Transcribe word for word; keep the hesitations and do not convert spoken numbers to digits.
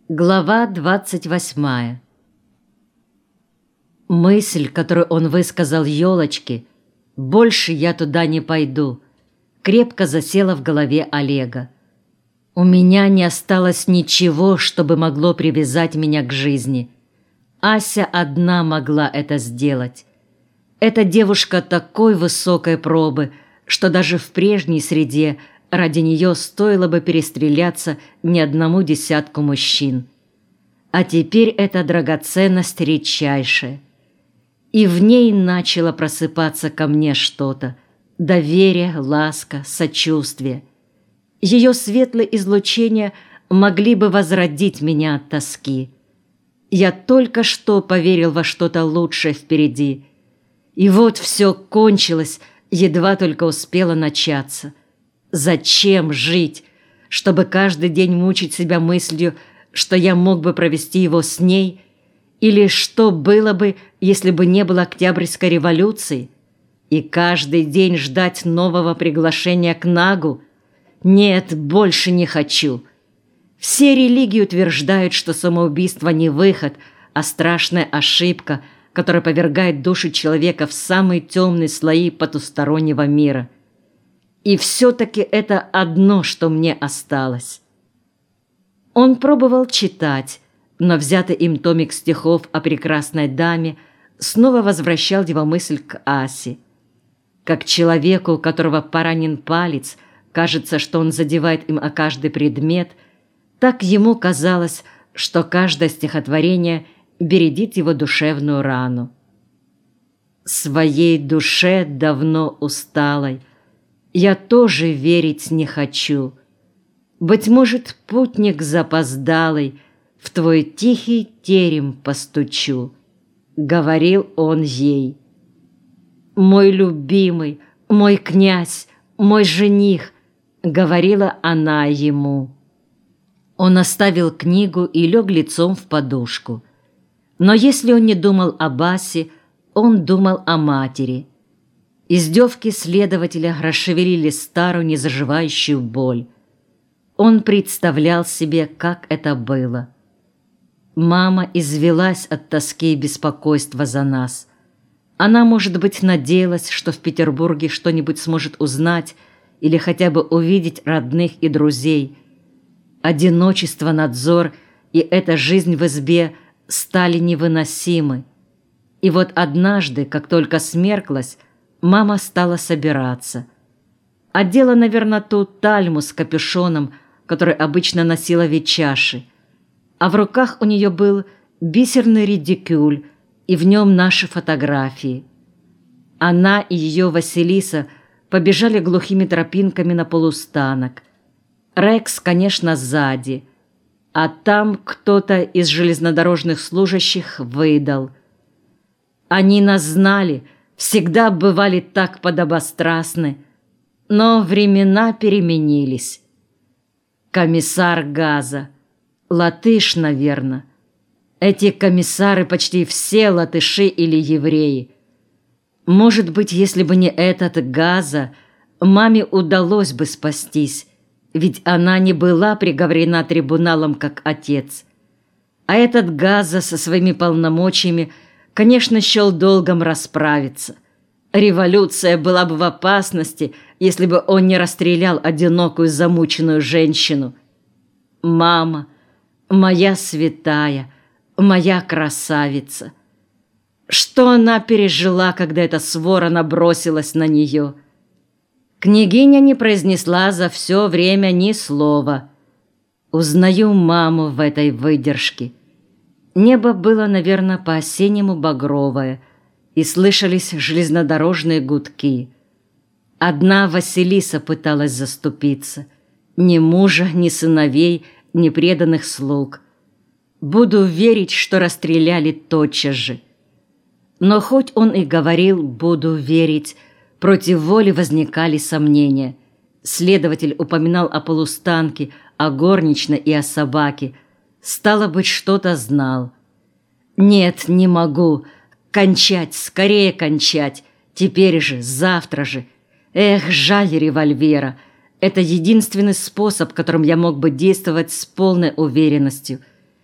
Глава двадцать восьмая. Мысль, которую он высказал Ёлочке, «Больше я туда не пойду», крепко засела в голове Олега. У меня не осталось ничего, чтобы могло привязать меня к жизни. Ася одна могла это сделать. Эта девушка такой высокой пробы, что даже в прежней среде ради нее стоило бы перестреляться не одному десятку мужчин. А теперь эта драгоценность редчайшая. И в ней начало просыпаться ко мне что-то: доверие, ласка, сочувствие. Ее светлые излучения могли бы возродить меня от тоски. Я только что поверил во что-то лучшее впереди. И вот все кончилось, едва только успело начаться. Зачем жить, чтобы каждый день мучить себя мыслью, что я мог бы провести его с ней? Или что было бы, если бы не было Октябрьской революции? И каждый день ждать нового приглашения к Нагу? Нет, больше не хочу. Все религии утверждают, что самоубийство не выход, а страшная ошибка, которая повергает душу человека в самые темные слои потустороннего мира. И все-таки это одно, что мне осталось. Он пробовал читать, но взятый им томик стихов о прекрасной даме снова возвращал его мысль к Асе. Как человеку, у которого поранен палец, кажется, что он задевает им о каждый предмет, так ему казалось, что каждое стихотворение бередит его душевную рану. Своей душе давно усталой я тоже верить не хочу. Быть может, путник запоздалый, в твой тихий терем постучу, — говорил он ей. Мой любимый, мой князь, мой жених, — говорила она ему. Он оставил книгу и лег лицом в подушку. Но если он не думал об Асе, он думал о матери. Издевки следователя расшевелили старую незаживающую боль. Он представлял себе, как это было. Мама извелась от тоски и беспокойства за нас. Она, может быть, надеялась, что в Петербурге что-нибудь сможет узнать или хотя бы увидеть родных и друзей. Одиночество, надзор и эта жизнь в избе стали невыносимы. И вот однажды, как только смерклась, мама стала собираться. Одела, наверное, ту тальму с капюшоном, который обычно носила Витчаши, а в руках у нее был бисерный редикюль, и в нем наши фотографии. Она и ее Василиса побежали глухими тропинками на полустанок. Рекс, конечно, сзади, а там кто-то из железнодорожных служащих выдал. Они нас знали, всегда бывали так подобострастны, но времена переменились. Комиссар газа, латыш, наверное. Эти комиссары почти все латыши или евреи. Может быть, если бы не этот газа, маме удалось бы спастись, ведь она не была приговорена трибуналом как отец. А этот газа со своими полномочиями, конечно, счел долгом расправиться. Революция была бы в опасности, если бы он не расстрелял одинокую замученную женщину. Мама, моя святая, моя красавица. Что она пережила, когда эта свора набросилась на нее? Княгиня не произнесла за все время ни слова. Узнаю маму в этой выдержке. Небо было, наверное, по-осеннему багровое, и слышались железнодорожные гудки. Одна Василиса пыталась заступиться. Ни мужа, ни сыновей, ни преданных слуг. Буду верить, что расстреляли тотчас же. Но хоть он и говорил «буду верить», против воли возникали сомнения. Следователь упоминал о полустанке, о горничной и о собаке. Стало быть, что-то знал. «Нет, не могу. Кончать, скорее кончать. Теперь же, завтра же. Эх, жаль револьвера. Это единственный способ, которым я мог бы действовать с полной уверенностью.